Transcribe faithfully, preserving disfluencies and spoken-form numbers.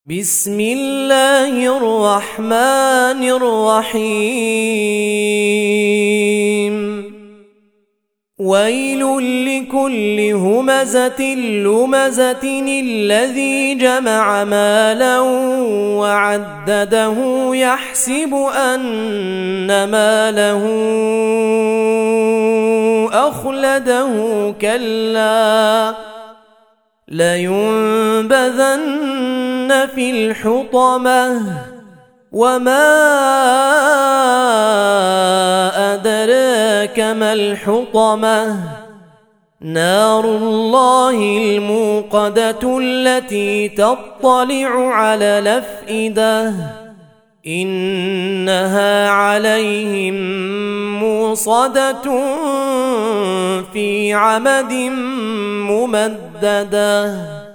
بسم الله الرحمن الرحيم ويل لكل همزة لمزة الذي جمع مالا وعدده يحسب أن ماله أخلده كلا لينبذن في الحطمة وما أدراك ما الحطمة نار الله الموقدة التي تطلع على الأفئدة إنها عليهم موصدة في عمد ممددة.